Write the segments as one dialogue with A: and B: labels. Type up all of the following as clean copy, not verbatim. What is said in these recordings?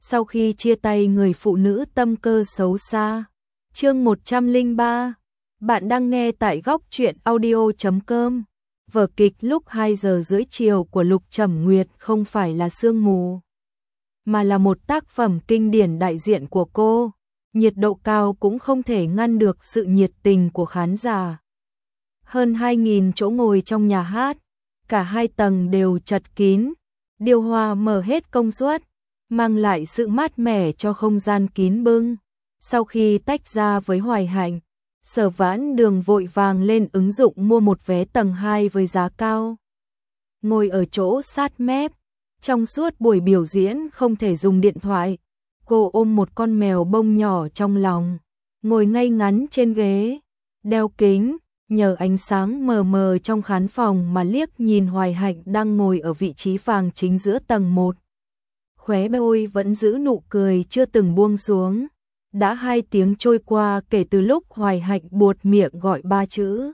A: sau khi chia tay người phụ nữ tâm cơ xấu xa. Chương 103. Bạn đang nghe tại góc truyện audio.com. Vở kịch lúc 2 giờ rưỡi chiều của Lục Trầm Nguyệt không phải là sương mù, mà là một tác phẩm kinh điển đại diện của cô. Nhiệt độ cao cũng không thể ngăn được sự nhiệt tình của khán giả. Hơn 2.000 chỗ ngồi trong nhà hát, cả 2 tầng đều chật kín, điều hòa mở hết công suất, mang lại sự mát mẻ cho không gian kín bưng. Sau khi tách ra với Hoài Hạnh, Sở Vãn Đường vội vàng lên ứng dụng mua một vé tầng 2 với giá cao. Ngồi ở chỗ sát mép, trong suốt buổi biểu diễn không thể dùng điện thoại. Cô ôm một con mèo bông nhỏ trong lòng, ngồi ngay ngắn trên ghế, đeo kính, nhờ ánh sáng mờ mờ trong khán phòng mà liếc nhìn Hoài Hạnh đang ngồi ở vị trí vàng chính giữa tầng 1. Khóe môi vẫn giữ nụ cười chưa từng buông xuống. Đã 2 tiếng trôi qua kể từ lúc Hoài Hạnh buột miệng gọi 3 chữ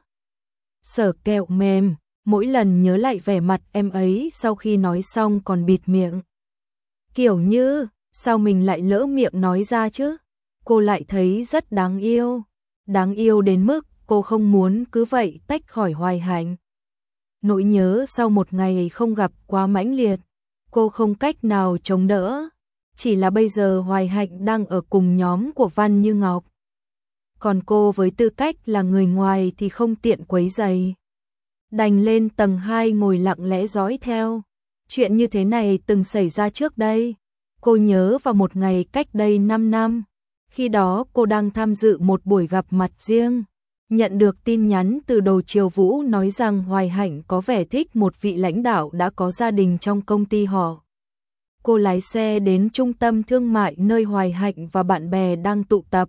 A: Sở Kẹo Mềm, mỗi lần nhớ lại vẻ mặt em ấy sau khi nói xong còn bịt miệng. Kiểu như, sao mình lại lỡ miệng nói ra chứ? Cô lại thấy rất đáng yêu đến mức cô không muốn cứ vậy tách khỏi Hoài Hạnh. Nỗi nhớ sau một ngày không gặp quá mãnh liệt, cô không cách nào chống đỡ. Chỉ là bây giờ Hoài Hạnh đang ở cùng nhóm của Văn Như Ngọc, còn cô với tư cách là người ngoài thì không tiện quấy rầy. Đành lên tầng 2 ngồi lặng lẽ dõi theo. Chuyện như thế này từng xảy ra trước đây. Cô nhớ vào một ngày cách đây 5 năm. Khi đó cô đang tham dự một buổi gặp mặt riêng. Nhận được tin nhắn từ Đồ Triều Vũ nói rằng Hoài Hạnh có vẻ thích một vị lãnh đạo đã có gia đình trong công ty họ. Cô lái xe đến trung tâm thương mại nơi Hoài Hạnh và bạn bè đang tụ tập.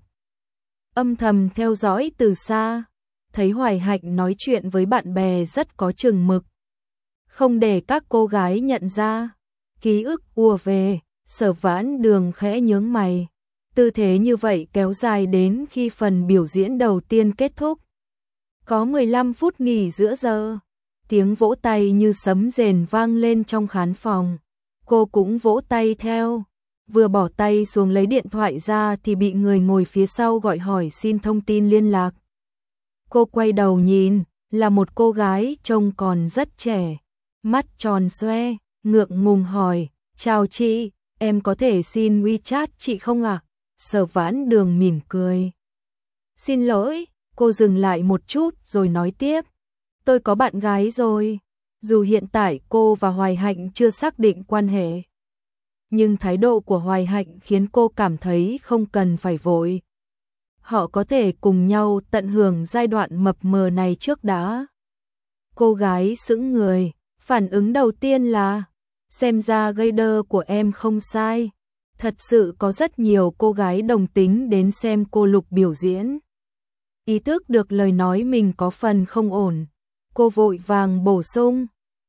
A: Âm thầm theo dõi từ xa, thấy Hoài Hạnh nói chuyện với bạn bè rất có chừng mực, không để các cô gái nhận ra. Ký ức ùa về, Sở Vãn Đường khẽ nhướng mày. Tư thế như vậy kéo dài đến khi phần biểu diễn đầu tiên kết thúc. Có 15 phút nghỉ giữa giờ, tiếng vỗ tay như sấm rền vang lên trong khán phòng. Cô cũng vỗ tay theo, vừa bỏ tay xuống lấy điện thoại ra thì bị người ngồi phía sau gọi hỏi xin thông tin liên lạc. Cô quay đầu nhìn, là một cô gái trông còn rất trẻ, mắt tròn xoe, ngượng ngùng hỏi, chào chị, em có thể xin WeChat chị không ạ? Sở Vãn Đường mỉm cười. Xin lỗi, cô dừng lại một chút rồi nói tiếp, tôi có bạn gái rồi. Dù hiện tại cô và Hoài Hạnh chưa xác định quan hệ, nhưng thái độ của Hoài Hạnh khiến cô cảm thấy không cần phải vội. Họ có thể cùng nhau tận hưởng giai đoạn mập mờ này trước đã. Cô gái sững người, phản ứng đầu tiên là, xem ra gây đơ của em không sai. Thật sự có rất nhiều cô gái đồng tính đến xem cô Lục biểu diễn. Ý thức được lời nói mình có phần không ổn, cô vội vàng bổ sung,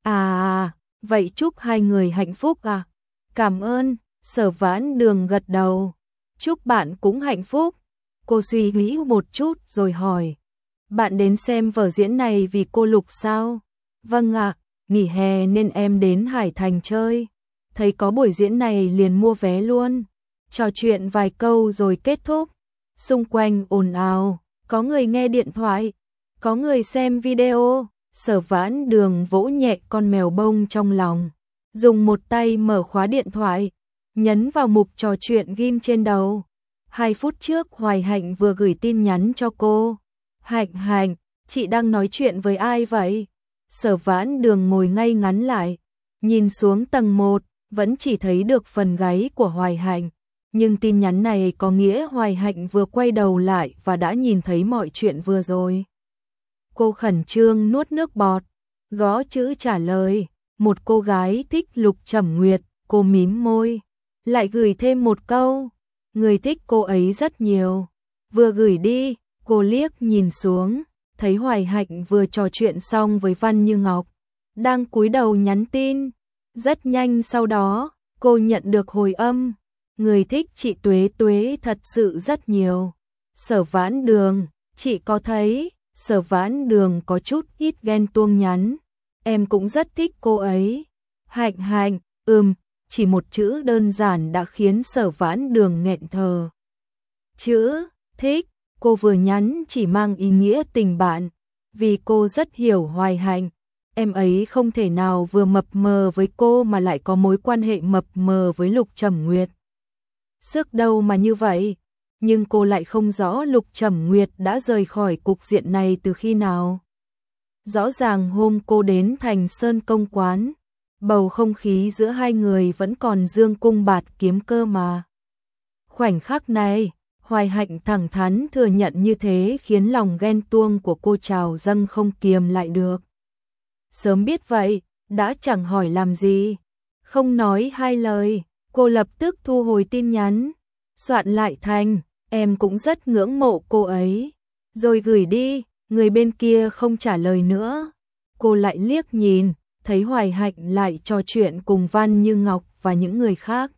A: vậy chúc hai người hạnh phúc à? Cảm ơn. Sở Vãn Đường gật đầu. Chúc bạn cũng hạnh phúc. Cô suy nghĩ một chút rồi hỏi, bạn đến xem vở diễn này vì cô Lục sao? Vâng ạ, nghỉ hè nên em đến Hải Thành chơi. Thấy có buổi diễn này liền mua vé luôn. Trò chuyện vài câu rồi kết thúc. Xung quanh ồn ào, có người nghe điện thoại, có người xem video. Sở Vãn Đường vỗ nhẹ con mèo bông trong lòng, dùng một tay mở khóa điện thoại, nhấn vào mục trò chuyện ghim trên đầu. 2 phút trước Hoài Hạnh vừa gửi tin nhắn cho cô. Hạnh, chị đang nói chuyện với ai vậy? Sở Vãn Đường ngồi ngay ngắn lại, nhìn xuống tầng 1, vẫn chỉ thấy được phần gáy của Hoài Hạnh. Nhưng tin nhắn này có nghĩa Hoài Hạnh vừa quay đầu lại và đã nhìn thấy mọi chuyện vừa rồi. Cô khẩn trương nuốt nước bọt, gõ chữ trả lời, một cô gái thích Lục Trầm Nguyệt. Cô mím môi, lại gửi thêm một câu, người thích cô ấy rất nhiều. Vừa gửi đi, cô liếc nhìn xuống, thấy Hoài Hạnh vừa trò chuyện xong với Văn Như Ngọc, đang cúi đầu nhắn tin. Rất nhanh sau đó, cô nhận được hồi âm, người thích chị Tuế Tuế thật sự rất nhiều. Sở Vãn Đường, chị có thấy? Sở Vãn Đường có chút ít ghen tuông nhắn, em cũng rất thích cô ấy. Hạnh, chỉ một chữ đơn giản đã khiến Sở Vãn Đường nghẹn thở. Chữ thích, cô vừa nhắn chỉ mang ý nghĩa tình bạn, vì cô rất hiểu Hoài Hạnh. Em ấy không thể nào vừa mập mờ với cô mà lại có mối quan hệ mập mờ với Lục Trầm Nguyệt. Sức đâu mà như vậy, nhưng cô lại không rõ Lục Trầm Nguyệt đã rời khỏi cục diện này từ khi nào. Rõ ràng hôm cô đến Thành Sơn Công quán, bầu không khí giữa hai người vẫn còn dương cung bạt kiếm cơ mà. Khoảnh khắc này, Hoài Hạnh thẳng thắn thừa nhận như thế khiến lòng ghen tuông của cô trào dâng không kiềm lại được. Sớm biết vậy, đã chẳng hỏi làm gì. Không nói hai lời, cô lập tức thu hồi tin nhắn, soạn lại thành, em cũng rất ngưỡng mộ cô ấy. Rồi gửi đi, người bên kia không trả lời nữa. Cô lại liếc nhìn, thấy Hoài Hạnh lại trò chuyện cùng Văn Như Ngọc và những người khác.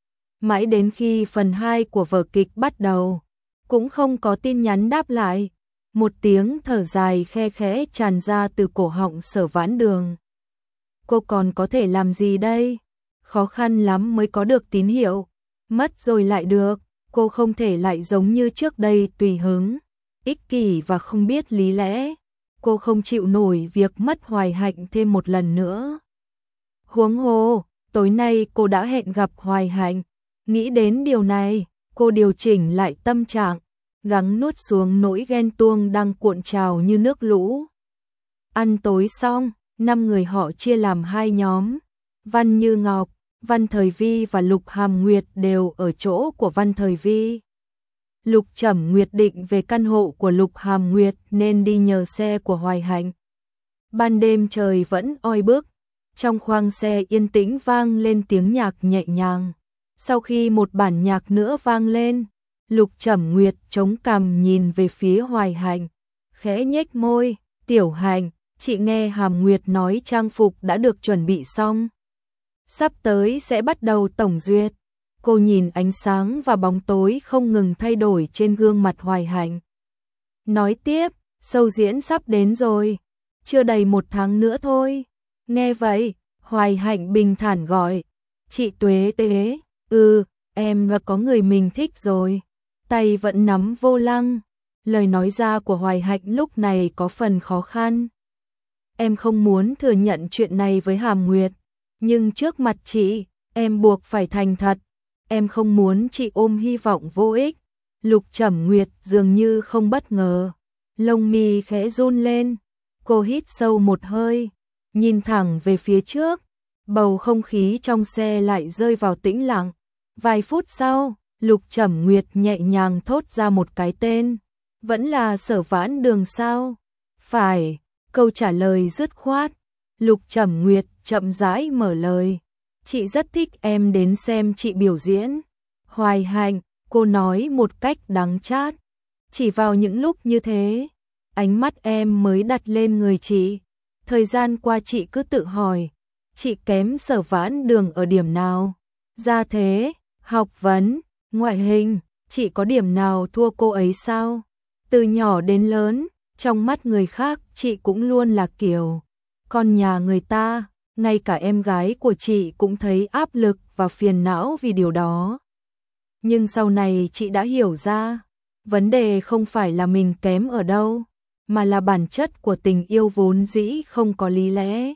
A: Mãi đến khi phần 2 của vở kịch bắt đầu, cũng không có tin nhắn đáp lại. Một tiếng thở dài khe khẽ tràn ra từ cổ họng Sở Vãn Đường. Cô còn có thể làm gì đây? Khó khăn lắm mới có được tín hiệu, mất rồi lại được, cô không thể lại giống như trước đây tùy hứng, ích kỷ và không biết lý lẽ. Cô không chịu nổi việc mất Hoài Hạnh thêm một lần nữa. Huống hồ, tối nay cô đã hẹn gặp Hoài Hạnh. Nghĩ đến điều này, cô điều chỉnh lại tâm trạng, gắng nuốt xuống nỗi ghen tuông đang cuộn trào như nước lũ. Ăn tối xong, 5 người họ chia làm 2 nhóm. Văn Như Ngọc, Văn Thời Vi và Lục Hàm Nguyệt đều ở chỗ của Văn Thời Vi. Lục Trầm Nguyệt định về căn hộ của Lục Hàm Nguyệt nên đi nhờ xe của Hoài Hạnh. Ban đêm trời vẫn oi bức, trong khoang xe yên tĩnh vang lên tiếng nhạc nhẹ nhàng. Sau khi một bản nhạc nữa vang lên, Lục Trầm Nguyệt chống cằm nhìn về phía Hoài Hạnh, khẽ nhếch môi, "Tiểu Hạnh, chị nghe Hàm Nguyệt nói trang phục đã được chuẩn bị xong. Sắp tới sẽ bắt đầu tổng duyệt." Cô nhìn ánh sáng và bóng tối không ngừng thay đổi trên gương mặt Hoài Hạnh. Nói tiếp, "Show diễn sắp đến rồi, chưa đầy 1 tháng nữa thôi." Nghe vậy, Hoài Hạnh bình thản gọi, "Chị Tuế Tế." Em đã có người mình thích rồi." Tay vẫn nắm vô lăng. Lời nói ra của Hoài Hạnh lúc này có phần khó khăn. "Em không muốn thừa nhận chuyện này với Hàm Nguyệt, nhưng trước mặt chị, em buộc phải thành thật. Em không muốn chị ôm hy vọng vô ích." Lục Trầm Nguyệt dường như không bất ngờ, lông mi khẽ run lên. Cô hít sâu một hơi, nhìn thẳng về phía trước. Bầu không khí trong xe lại rơi vào tĩnh lặng. Vài phút sau, Lục Trầm Nguyệt nhẹ nhàng thốt ra một cái tên. "Vẫn là Sở Vãn Đường sao?" "Phải." Câu trả lời dứt khoát. Lục Trầm Nguyệt chậm rãi mở lời, "Chị rất thích em đến xem chị biểu diễn." "Hoài Hạnh," cô nói một cách đắng chát, "chỉ vào những lúc như thế, ánh mắt em mới đặt lên người chị. Thời gian qua chị cứ tự hỏi, chị kém Sở Vãn Đường ở điểm nào? Gia thế, học vấn, ngoại hình, chị có điểm nào thua cô ấy sao? Từ nhỏ đến lớn, trong mắt người khác chị cũng luôn là kiểu con nhà người ta, ngay cả em gái của chị cũng thấy áp lực và phiền não vì điều đó. Nhưng sau này chị đã hiểu ra, vấn đề không phải là mình kém ở đâu, mà là bản chất của tình yêu vốn dĩ không có lý lẽ.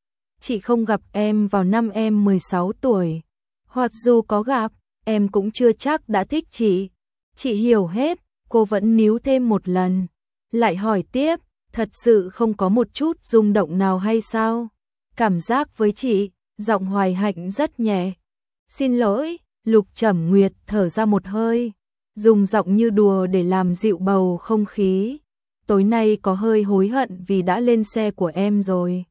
A: Chị không gặp em vào năm em 16 tuổi, hoặc dù có gặp, em cũng chưa chắc đã thích chị. Chị hiểu hết." Cô vẫn níu thêm một lần, lại hỏi tiếp, "Thật sự không có một chút rung động nào hay sao?" "Cảm giác với chị." Giọng Hoài Hạnh rất nhẹ. "Xin lỗi." Lục Trầm Nguyệt thở ra một hơi, dùng giọng như đùa để làm dịu bầu không khí. "Tối nay có hơi hối hận vì đã lên xe của em rồi."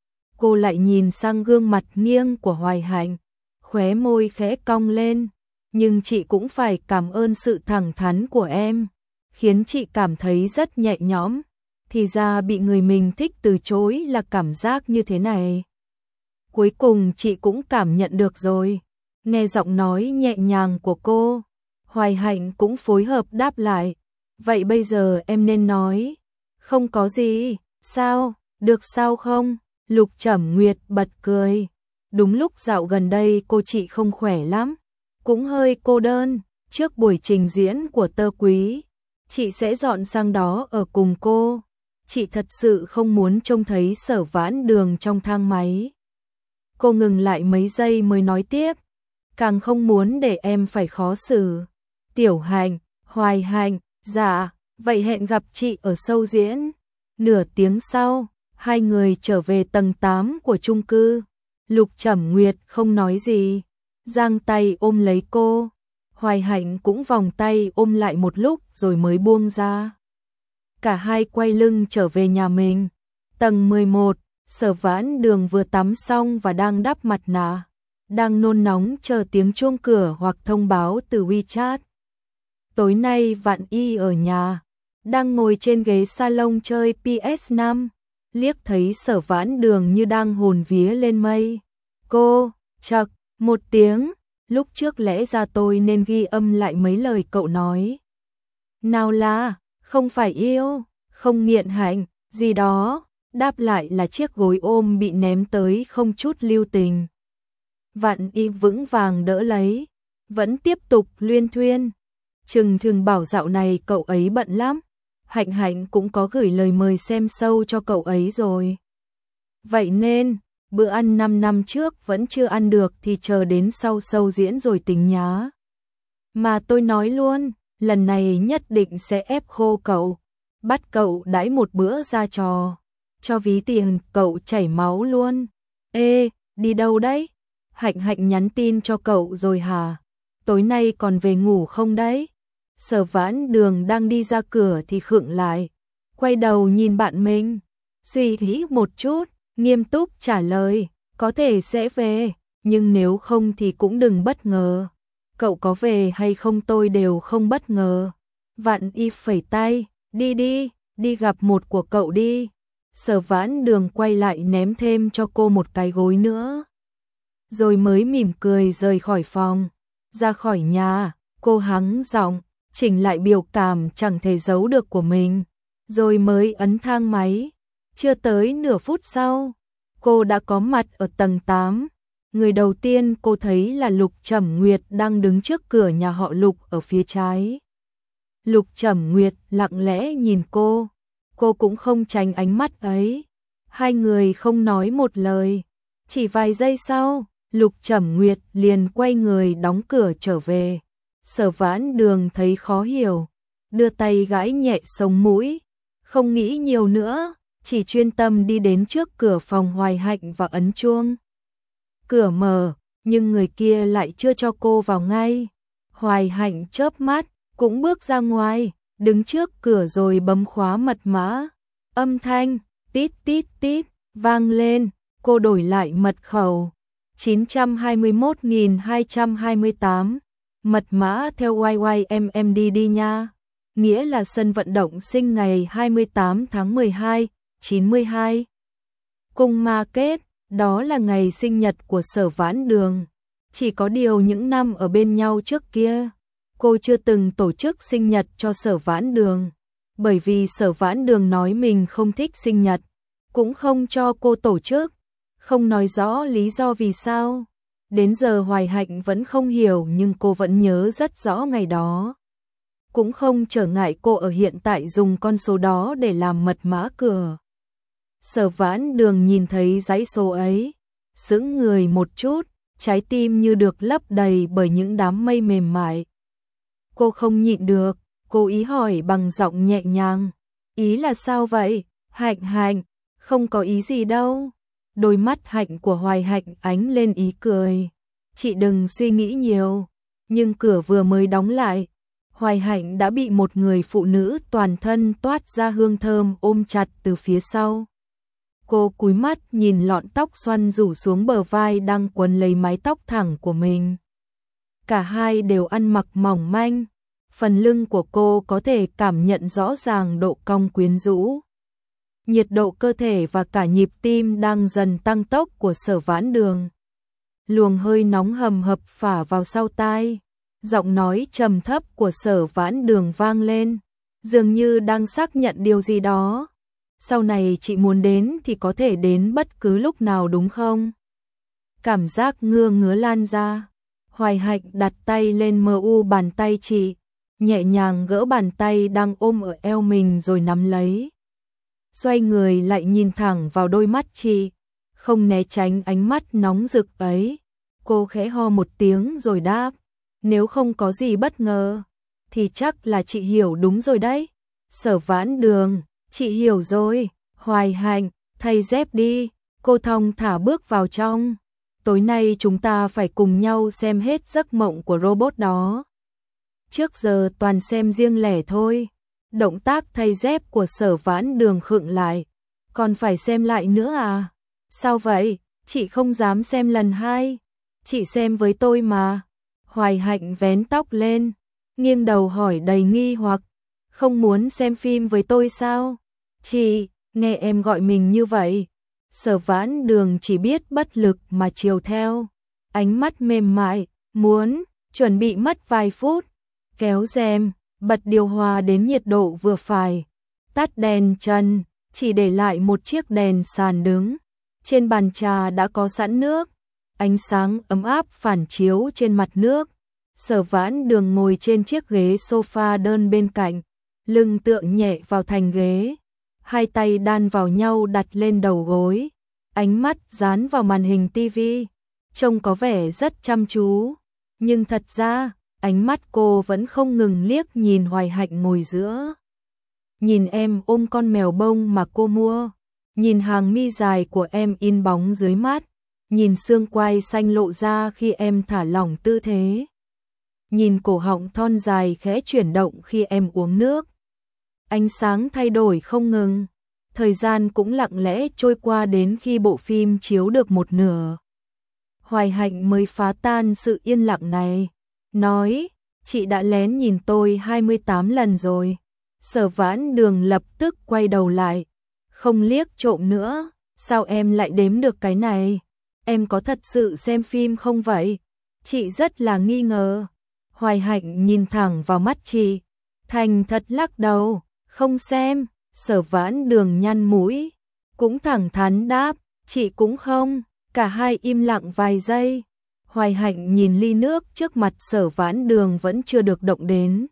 A: Cô lại nhìn sang gương mặt nghiêng của Hoài Hạnh, khóe môi khẽ cong lên. "Nhưng chị cũng phải cảm ơn sự thẳng thắn của em, khiến chị cảm thấy rất nhẹ nhõm. Thì ra bị người mình thích từ chối là cảm giác như thế này. Cuối cùng chị cũng cảm nhận được rồi." Nghe giọng nói nhẹ nhàng của cô, Hoài Hạnh cũng phối hợp đáp lại, "Vậy bây giờ em nên nói." "Không có gì." "Sao? Được sao không?" Lục Trầm Nguyệt bật cười. Đúng lúc dạo gần đây cô chị không khỏe lắm, cũng hơi cô đơn, trước buổi trình diễn của Tơ Quý, chị sẽ dọn sang đó ở cùng cô. Chị thật sự không muốn trông thấy Sở Vãn Đường trong thang máy. Cô ngừng lại mấy giây mới nói tiếp, càng không muốn để em phải khó xử. Tiểu Hạnh, Hoài Hạnh, dạ, vậy hẹn gặp chị ở show diễn. Nửa tiếng sau, hai người trở về tầng 8 của chung cư. Lục Trầm Nguyệt không nói gì, giang tay ôm lấy cô. Hoài Hạnh cũng vòng tay ôm lại một lúc rồi mới buông ra. Cả hai quay lưng trở về nhà mình. Tầng 11, Sở Vãn Đường vừa tắm xong và đang đắp mặt nạ, đang nôn nóng chờ tiếng chuông cửa hoặc thông báo từ WeChat. Tối nay Vạn Y ở nhà, đang ngồi trên ghế salon chơi PS5, liếc thấy Sở Vãn Đường như đang hồn vía lên mây. Cô, chậc, một tiếng, lúc trước lẽ ra tôi nên ghi âm lại mấy lời cậu nói. Nào là, không phải yêu, không nghiện hạnh, gì đó, đáp lại là chiếc gối ôm bị ném tới không chút lưu tình. Vạn Y vững vàng đỡ lấy, vẫn tiếp tục luyên thuyên. Thường bảo dạo này cậu ấy bận lắm, Hạnh Hạnh cũng có gửi lời mời xem show cho cậu ấy rồi. Vậy nên, bữa ăn 5 năm trước vẫn chưa ăn được thì chờ đến sau show diễn rồi tính nhá. Mà tôi nói luôn, lần này nhất định sẽ ép khô cậu, bắt cậu đãi một bữa ra trò, cho ví tiền cậu chảy máu luôn. Ê, đi đâu đấy? Hạnh Hạnh nhắn tin cho cậu rồi hả? Tối nay còn về ngủ không đấy? Sở Vãn Đường đang đi ra cửa thì khựng lại, quay đầu nhìn bạn mình, suy nghĩ một chút, nghiêm túc trả lời, có thể sẽ về, nhưng nếu không thì cũng đừng bất ngờ. Cậu có về hay không tôi đều không bất ngờ. Vạn Y phẩy tay, đi gặp một của cậu đi. Sở Vãn Đường quay lại ném thêm cho cô một cái gối nữa. Rồi mới mỉm cười rời khỏi phòng. Ra khỏi nhà, cô hắng giọng, chỉnh lại biểu cảm chẳng thể giấu được của mình. Rồi mới ấn thang máy. Chưa tới nửa phút sau, cô đã có mặt ở tầng 8. Người đầu tiên cô thấy là Lục Trầm Nguyệt đang đứng trước cửa nhà họ Lục ở phía trái. Lục Trầm Nguyệt lặng lẽ nhìn cô cũng không tránh ánh mắt ấy. Hai người không nói một lời. Chỉ vài giây sau, Lục Trầm Nguyệt liền quay người đóng cửa trở về. Sở Vãn Đường thấy khó hiểu, đưa tay gãi nhẹ sống mũi, không nghĩ nhiều nữa, chỉ chuyên tâm đi đến trước cửa phòng Hoài Hạnh và ấn chuông. Cửa mở, nhưng người kia lại chưa cho cô vào ngay. Hoài Hạnh chớp mắt, cũng bước ra ngoài, đứng trước cửa rồi bấm khóa mật mã. Âm thanh tít tít tít vang lên, cô đổi lại mật khẩu 921.228. Mật mã theo YYMMD đi nha. Nghĩa là sân vận động sinh ngày 28 tháng 12, 92. Cung Ma Kết, đó là ngày sinh nhật của Sở Vãn Đường. Chỉ có điều những năm ở bên nhau trước kia, cô chưa từng tổ chức sinh nhật cho Sở Vãn Đường. Bởi vì Sở Vãn Đường nói mình không thích sinh nhật, cũng không cho cô tổ chức, không nói rõ lý do vì sao. Đến giờ Hoài Hạnh vẫn không hiểu nhưng cô vẫn nhớ rất rõ ngày đó. Cũng không trở ngại cô ở hiện tại dùng con số đó để làm mật mã cửa. Sở Vãn Đường nhìn thấy dãy số ấy, sững người một chút, trái tim như được lấp đầy bởi những đám mây mềm mại. Cô không nhịn được, cố ý hỏi bằng giọng nhẹ nhàng. Ý là sao vậy? Hạnh Hạnh, không có ý gì đâu. Đôi mắt Hạnh của Hoài Hạnh ánh lên ý cười. Chị đừng suy nghĩ nhiều. Nhưng cửa vừa mới đóng lại, Hoài Hạnh đã bị một người phụ nữ toàn thân toát ra hương thơm ôm chặt từ phía sau. Cô cúi mắt nhìn lọn tóc xoăn rủ xuống bờ vai đang quấn lấy mái tóc thẳng của mình. Cả hai đều ăn mặc mỏng manh, phần lưng của cô có thể cảm nhận rõ ràng độ cong quyến rũ. Nhiệt độ cơ thể và cả nhịp tim đang dần tăng tốc của Sở Vãn Đường. Luồng hơi nóng hầm hập phả vào sau tai, giọng nói trầm thấp của Sở Vãn Đường vang lên, dường như đang xác nhận điều gì đó. Sau này chị muốn đến thì có thể đến bất cứ lúc nào đúng không? cảm giác ngứa ngứa lan ra. Hoài Hạnh đặt tay lên mu bàn tay chị, nhẹ nhàng gỡ bàn tay đang ôm ở eo mình rồi nắm lấy. Xoay người lại nhìn thẳng vào đôi mắt chị, không né tránh ánh mắt nóng rực ấy. Cô khẽ ho một tiếng rồi đáp, nếu không có gì bất ngờ, thì chắc là chị hiểu đúng rồi đấy. Sở Vãn Đường, chị hiểu rồi. Hoài Hạnh, thay dép đi. Cô thong thả bước vào trong. Tối nay chúng ta phải cùng nhau xem hết giấc mộng của robot đó. Trước giờ toàn xem riêng lẻ thôi. Động tác thay dép của Sở Vãn Đường khựng lại. Còn phải xem lại nữa à? Sao vậy? Chị không dám xem lần hai. Chị xem với tôi mà. Hoài Hạnh vén tóc lên, nghiêng đầu hỏi đầy nghi hoặc. Không muốn xem phim với tôi sao? Chị, nghe em gọi mình như vậy. Sở Vãn Đường chỉ biết bất lực mà chiều theo. Ánh mắt mềm mại, muốn, chuẩn bị mất vài phút. Kéo rèm, bật điều hòa đến nhiệt độ vừa phải. Tắt đèn trần, chỉ để lại một chiếc đèn sàn đứng. Trên bàn trà đã có sẵn nước. Ánh sáng ấm áp phản chiếu trên mặt nước. Sở Vãn Đường ngồi trên chiếc ghế sofa đơn bên cạnh, lưng tựa nhẹ vào thành ghế, hai tay đan vào nhau đặt lên đầu gối, ánh mắt dán vào màn hình tivi, trông có vẻ rất chăm chú, nhưng thật ra, ánh mắt cô vẫn không ngừng liếc nhìn Hoài Hạnh ngồi giữa. Nhìn em ôm con mèo bông mà cô mua, nhìn hàng mi dài của em in bóng dưới mắt, nhìn xương quai xanh lộ ra khi em thả lỏng tư thế. Nhìn cổ họng thon dài khẽ chuyển động khi em uống nước. Ánh sáng thay đổi không ngừng, thời gian cũng lặng lẽ trôi qua đến khi bộ phim chiếu được một nửa. Hoài Hạnh mới phá tan sự yên lặng này, nói, chị đã lén nhìn tôi 28 lần rồi. Sở Vãn Đường lập tức quay đầu lại, không liếc trộm nữa, sao em lại đếm được cái này? Em có thật sự xem phim không vậy? Chị rất là nghi ngờ. Hoài Hạnh nhìn thẳng vào mắt chị, thành thật lắc đầu, không xem. Sở Vãn Đường nhăn mũi, cũng thẳng thắn đáp, chị cũng không. Cả hai im lặng vài giây. Hoài Hạnh nhìn ly nước trước mặt Sở Vãn Đường vẫn chưa được động đến,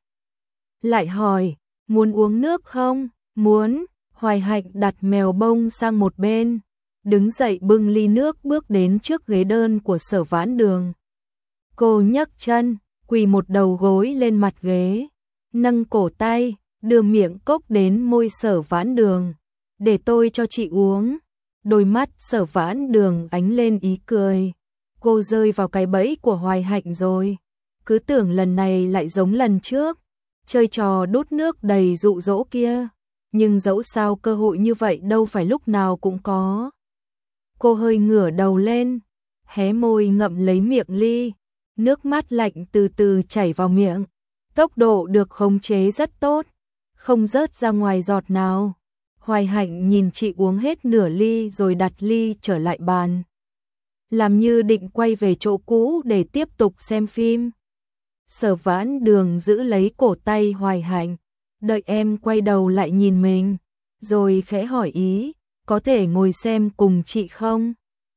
A: lại hỏi, muốn uống nước không? Muốn. Hoài Hạnh đặt mèo bông sang một bên, đứng dậy bưng ly nước bước đến trước ghế đơn của Sở Vãn Đường. Cô nhấc chân, quỳ một đầu gối lên mặt ghế, nâng cổ tay, đưa miệng cốc đến môi Sở Vãn Đường. Để tôi cho chị uống. Đôi mắt Sở Vãn Đường ánh lên ý cười. Cô rơi vào cái bẫy của Hoài Hạnh rồi. Cứ tưởng lần này lại giống lần trước, chơi trò đút nước đầy dụ dỗ kia. Nhưng dẫu sao cơ hội như vậy đâu phải lúc nào cũng có. Cô hơi ngửa đầu lên, hé môi ngậm lấy miệng ly. Nước mắt lạnh từ từ chảy vào miệng. Tốc độ được khống chế rất tốt, không rớt ra ngoài giọt nào. Hoài Hạnh nhìn chị uống hết nửa ly rồi đặt ly trở lại bàn, làm như định quay về chỗ cũ để tiếp tục xem phim. Sở Vãn Đường giữ lấy cổ tay Hoài Hạnh, đợi em quay đầu lại nhìn mình, rồi khẽ hỏi ý, có thể ngồi xem cùng chị không?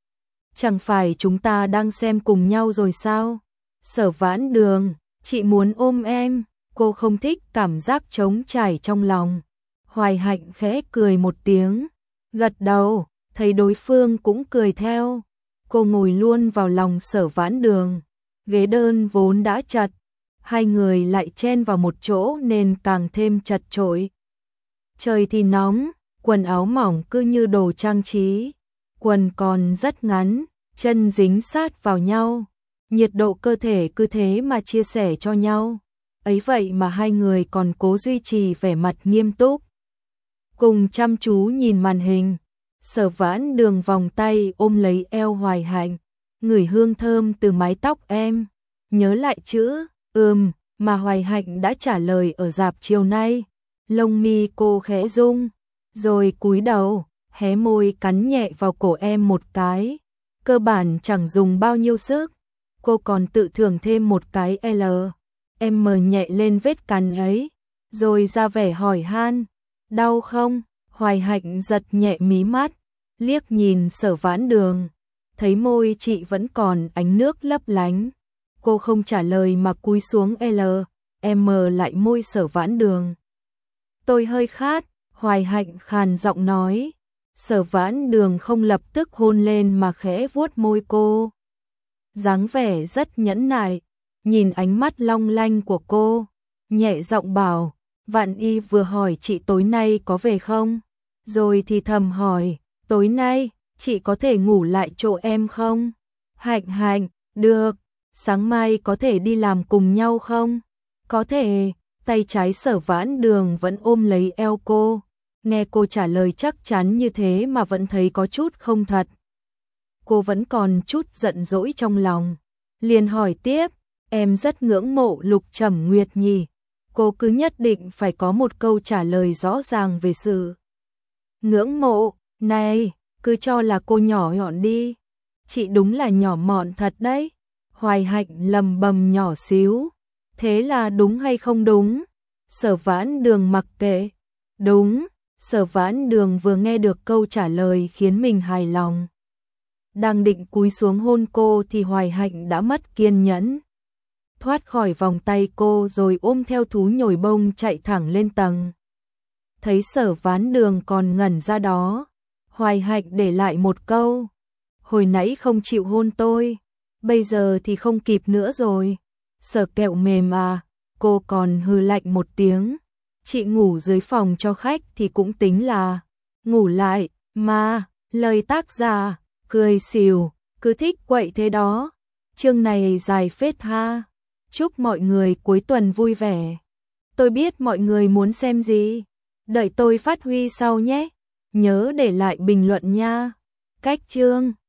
A: Chẳng phải chúng ta đang xem cùng nhau rồi sao? Sở Vãn Đường, chị muốn ôm em, cô không thích cảm giác trống trải trong lòng. Hoài Hạnh khẽ cười một tiếng, gật đầu, thấy đối phương cũng cười theo. Cô ngồi luôn vào lòng Sở Vãn Đường, ghế đơn vốn đã chật, hai người lại chen vào một chỗ nên càng thêm chật chội. Trời thì nóng, quần áo mỏng cứ như đồ trang trí, quần còn rất ngắn, chân dính sát vào nhau, nhiệt độ cơ thể cứ thế mà chia sẻ cho nhau. Ấy vậy mà hai người còn cố duy trì vẻ mặt nghiêm túc, cùng chăm chú nhìn màn hình. Sở Vãn Đường vòng tay ôm lấy eo Hoài Hạnh, ngửi hương thơm từ mái tóc em, nhớ lại chữ mà Hoài Hạnh đã trả lời ở rạp chiều nay. Lông mi cô khẽ rung, rồi cúi đầu, hé môi cắn nhẹ vào cổ em một cái. Cơ bản chẳng dùng bao nhiêu sức, cô còn tự thưởng thêm một cái L. Em mờ nhẹ lên vết cắn ấy, rồi ra vẻ hỏi han, đau không? Hoài Hạnh giật nhẹ mí mắt, liếc nhìn Sở Vãn Đường, thấy môi chị vẫn còn ánh nước lấp lánh. Cô không trả lời mà cúi xuống M lại môi Sở Vãn Đường. Tôi hơi khát, Hoài Hạnh khàn giọng nói. Sở Vãn Đường không lập tức hôn lên mà khẽ vuốt môi cô. Dáng vẻ rất nhẫn nại, nhìn ánh mắt long lanh của cô, nhẹ giọng bảo, Vạn Y vừa hỏi chị tối nay có về không? Rồi thì thầm hỏi, tối nay, chị có thể ngủ lại chỗ em không? Hạnh Hạnh, được, sáng mai có thể đi làm cùng nhau không? Có thể, tay trái Sở Vãn Đường vẫn ôm lấy eo cô, nghe cô trả lời chắc chắn như thế mà vẫn thấy có chút không thật. Cô vẫn còn chút giận dỗi trong lòng, liền hỏi tiếp, em rất ngưỡng mộ Lục Trầm Nguyệt nhỉ? Cô cứ nhất định phải có một câu trả lời rõ ràng về sự ngưỡng mộ này, cứ cho là cô nhỏ nhọn đi. Chị đúng là nhỏ mọn thật đấy. Hoài Hạnh lầm bầm nhỏ xíu. Thế là đúng hay không đúng? Sở Vãn Đường mặc kệ. Đúng. Sở Vãn Đường vừa nghe được câu trả lời khiến mình hài lòng. Đang định cúi xuống hôn cô thì Hoài Hạnh đã mất kiên nhẫn. Thoát khỏi vòng tay cô rồi ôm theo thú nhồi bông chạy thẳng lên tầng. Thấy Sở Vãn Đường còn ngẩn ra đó, Hoài Hạnh để lại một câu. Hồi nãy không chịu hôn tôi, bây giờ thì không kịp nữa rồi. Sở Kẹo Mềm à, cô còn hừ lạnh một tiếng. Chị ngủ dưới phòng cho khách thì cũng tính là ngủ lại, mà, lời tác giả, cười xỉu, cứ thích quậy thế đó. Chương này dài phết ha. Chúc mọi người cuối tuần vui vẻ. Tôi biết mọi người muốn xem gì. Đợi tôi phát huy sau nhé. Nhớ để lại bình luận nha. Cách chương